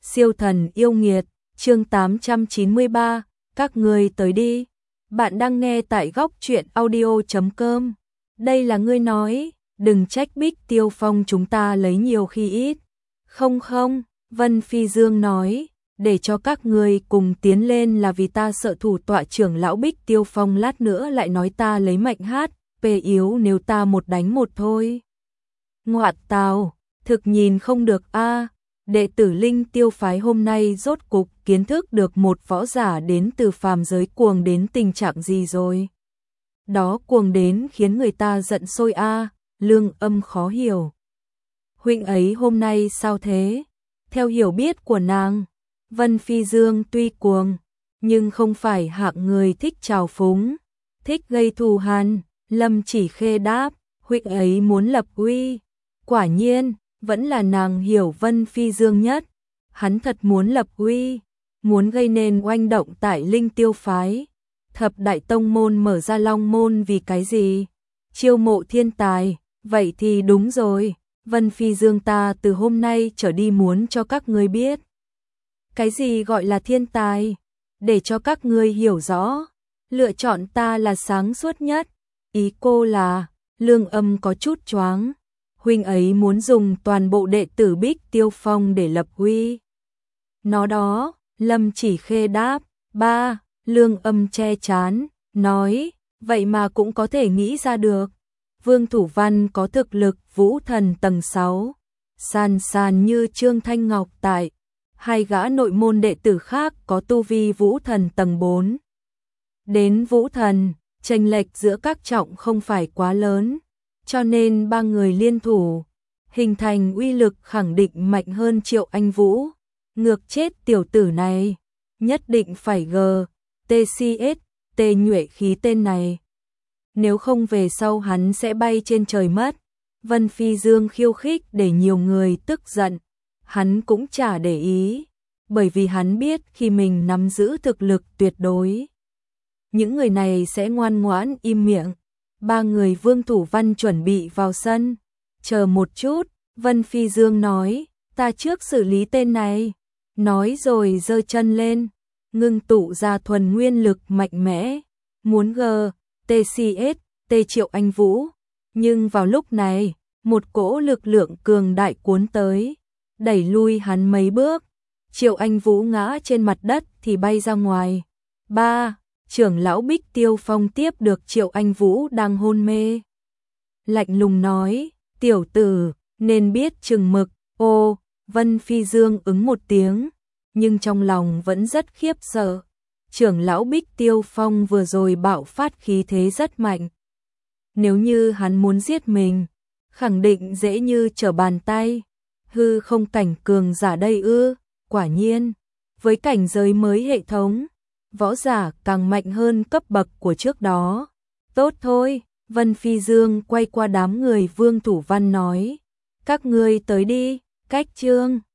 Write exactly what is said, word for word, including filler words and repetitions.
Siêu thần yêu nghiệt, chương tám trăm chín mươi ba, các ngươi tới đi. Bạn đang nghe tại góc truyện audio chấm com. Đây là ngươi nói, đừng trách Bích Tiêu Phong chúng ta lấy nhiều khi ít. Không không, Vân Phi Dương nói, để cho các ngươi cùng tiến lên là vì ta sợ thủ tọa trưởng lão Bích Tiêu Phong lát nữa lại nói ta lấy mạnh hát, pê yếu nếu ta một đánh một thôi. Ngoạt tào, thực nhìn không được a. Đệ tử Linh Tiêu phái hôm nay rốt cục kiến thức được một võ giả đến từ phàm giới cuồng đến tình trạng gì rồi. Đó cuồng đến khiến người ta giận sôi a. Lương Âm khó hiểu. Huynh ấy hôm nay sao thế? Theo hiểu biết của nàng, Vân Phi Dương tuy cuồng, nhưng không phải hạng người thích trào phúng, thích gây thù hằn. Lâm Chỉ Khê đáp, huynh ấy muốn lập uy. Quả nhiên, vẫn là nàng hiểu Vân Phi Dương nhất. Hắn thật muốn lập uy, muốn gây nên oanh động tại Linh Tiêu phái. Thập đại tông môn mở ra Long môn vì cái gì? Chiêu mộ thiên tài, vậy thì đúng rồi. Vân Phi Dương ta từ hôm nay trở đi muốn cho các ngươi biết. Cái gì gọi là thiên tài? Để cho các ngươi hiểu rõ. Lựa chọn ta là sáng suốt nhất. Ý cô là, Lương Âm có chút choáng. Huynh ấy muốn dùng toàn bộ đệ tử Bích Tiêu Phong để lập uy. Nó đó, Lâm Chỉ Khê đáp, ba, Lương Âm che chán, nói, vậy mà cũng có thể nghĩ ra được. Vương Thủ Văn có thực lực vũ thần tầng sáu, sàn sàn như Trương Thanh Ngọc tại, hai gã nội môn đệ tử khác có tu vi vũ thần tầng bốn. Đến vũ thần, chênh lệch giữa các trọng không phải quá lớn. Cho nên ba người liên thủ, hình thành uy lực khẳng định mạnh hơn Triệu Anh Vũ. Ngược chết tiểu tử này, nhất định phải G, tê xê ét, tê nhuệ khí tên này. Nếu không về sau hắn sẽ bay trên trời mất. Vân Phi Dương khiêu khích để nhiều người tức giận. Hắn cũng chả để ý, bởi vì hắn biết khi mình nắm giữ thực lực tuyệt đối, những người này sẽ ngoan ngoãn im miệng. Ba người Vương Thủ Văn chuẩn bị vào sân. Chờ một chút, Vân Phi Dương nói, ta trước xử lý tên này. Nói rồi giơ chân lên, ngưng tụ ra thuần nguyên lực mạnh mẽ, muốn G, tê xê ét, tê Triệu Anh Vũ. Nhưng vào lúc này, một cỗ lực lượng cường đại cuốn tới, đẩy lui hắn mấy bước. Triệu Anh Vũ ngã trên mặt đất thì bay ra ngoài. Ba, trưởng lão Bích Tiêu Phong tiếp được Triệu Anh Vũ đang hôn mê. Lạnh lùng nói, tiểu tử, nên biết chừng mực. Ô, Vân Phi Dương ứng một tiếng, nhưng trong lòng vẫn rất khiếp sợ. Trưởng lão Bích Tiêu Phong vừa rồi bạo phát khí thế rất mạnh. Nếu như hắn muốn giết mình, khẳng định dễ như trở bàn tay. Hư không cảnh cường giả đây ư? Quả nhiên, với cảnh giới mới hệ thống, võ giả càng mạnh hơn cấp bậc của trước đó. Tốt thôi, Vân Phi Dương quay qua đám người Vương Thủ Văn nói, các ngươi tới đi, cách chương.